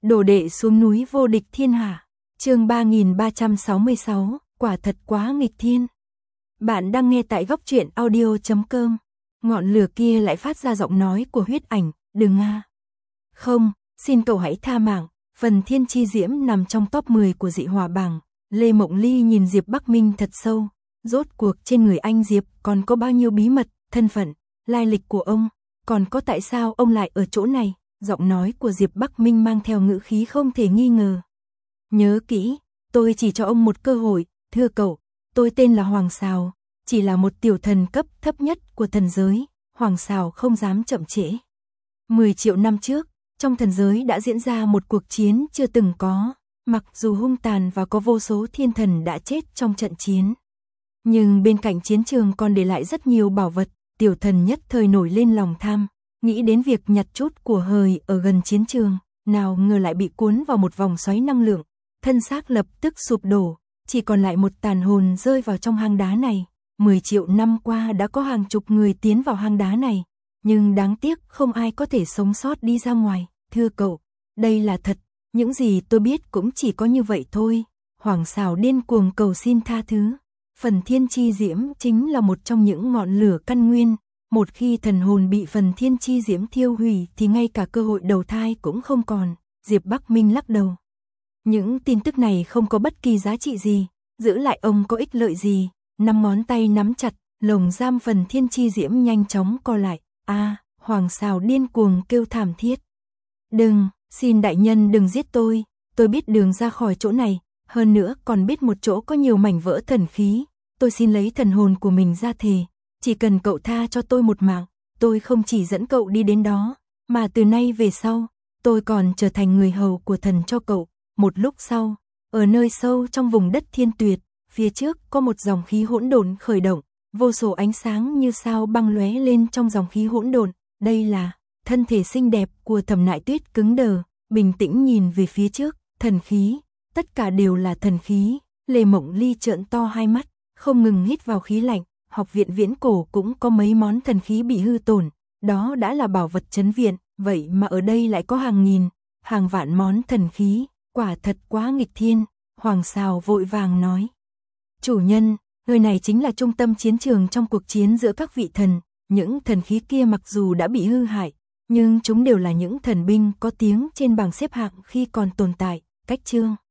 Đồ đệ xuống núi vô địch thiên hạ. Chương 3366, quả thật quá nghịch thiên. Bạn đang nghe tại góc truyện audio.com. Ngọn lửa kia lại phát ra giọng nói của Huyết Ảnh, "Đừng a. Không, xin cậu hãy tha mạng." Phần Thiên Chi Diễm nằm trong top 10 của dị hỏa bảng. Lê Mộng Ly nhìn Diệp Bắc Minh thật sâu, rốt cuộc trên người anh Diệp còn có bao nhiêu bí mật, thân phận, lai lịch của ông, còn có tại sao ông lại ở chỗ này. Giọng nói của Diệp Bắc Minh mang theo ngữ khí không thể nghi ngờ. "Nhớ kỹ, tôi chỉ cho ông một cơ hội, thưa cậu, tôi tên là Hoàng Sào, chỉ là một tiểu thần cấp thấp nhất của thần giới." Hoàng Sào không dám chậm trễ. 10 triệu năm trước, trong thần giới đã diễn ra một cuộc chiến chưa từng có, mặc dù hung tàn và có vô số thiên thần đã chết trong trận chiến. Nhưng bên cạnh chiến trường còn để lại rất nhiều bảo vật, tiểu thần nhất thời nổi lên lòng tham, nghĩ đến việc nhặt chút của hời ở gần chiến trường, nào ngờ lại bị cuốn vào một vòng xoáy năng lượng, thân xác lập tức sụp đổ, chỉ còn lại một tàn hồn rơi vào trong hang đá này. 10 triệu năm qua đã có hàng chục người tiến vào hang đá này, nhưng đáng tiếc không ai có thể sống sót đi ra ngoài. "Thưa cậu, đây là thật, những gì tôi biết cũng chỉ có như vậy thôi." Hoàng Sào điên cuồng cầu xin tha thứ. Phần Thiên Chi Diễm chính là một trong những ngọn lửa căn nguyên. Một khi thần hồn bị phần Thiên Chi Diễm thiêu hủy thì ngay cả cơ hội đầu thai cũng không còn. Diệp Bắc Minh lắc đầu. Những tin tức này không có bất kỳ giá trị gì, giữ lại ông có ích lợi gì. 5 ngón tay nắm chặt, lồng giam phần Thiên Chi Diễm nhanh chóng co lại. Hoàng Sào điên cuồng kêu thảm thiết. "Đừng, xin đại nhân đừng giết tôi biết đường ra khỏi chỗ này, hơn nữa còn biết một chỗ có nhiều mảnh vỡ thần khí. Tôi xin lấy thần hồn của mình ra thề, chỉ cần cậu tha cho tôi một mạng, tôi không chỉ dẫn cậu đi đến đó, mà từ nay về sau, tôi còn trở thành người hầu của thần cho cậu." Một lúc sau, ở nơi sâu trong vùng đất thiên tuyệt, phía trước có một dòng khí hỗn độn khởi động, vô số ánh sáng như sao băng lóe lên trong dòng khí hỗn độn. Đây là thân thể xinh đẹp của Thẩm Nại Tuyết cứng đờ, bình tĩnh nhìn về phía trước. Thần khí, tất cả đều là thần khí. Lê Mộng Ly trợn to hai mắt, không ngừng hít vào khí lạnh. Học viện Viễn Cổ cũng có mấy món thần khí bị hư tổn, đó đã là bảo vật trấn viện, vậy mà ở đây lại có hàng nghìn, hàng vạn món thần khí, quả thật quá nghịch thiên. Hoàng Sào vội vàng nói: "Chủ nhân, nơi này chính là trung tâm chiến trường trong cuộc chiến giữa các vị thần. Những thần khí kia mặc dù đã bị hư hại, nhưng chúng đều là những thần binh có tiếng trên bảng xếp hạng khi còn tồn tại." Cách chương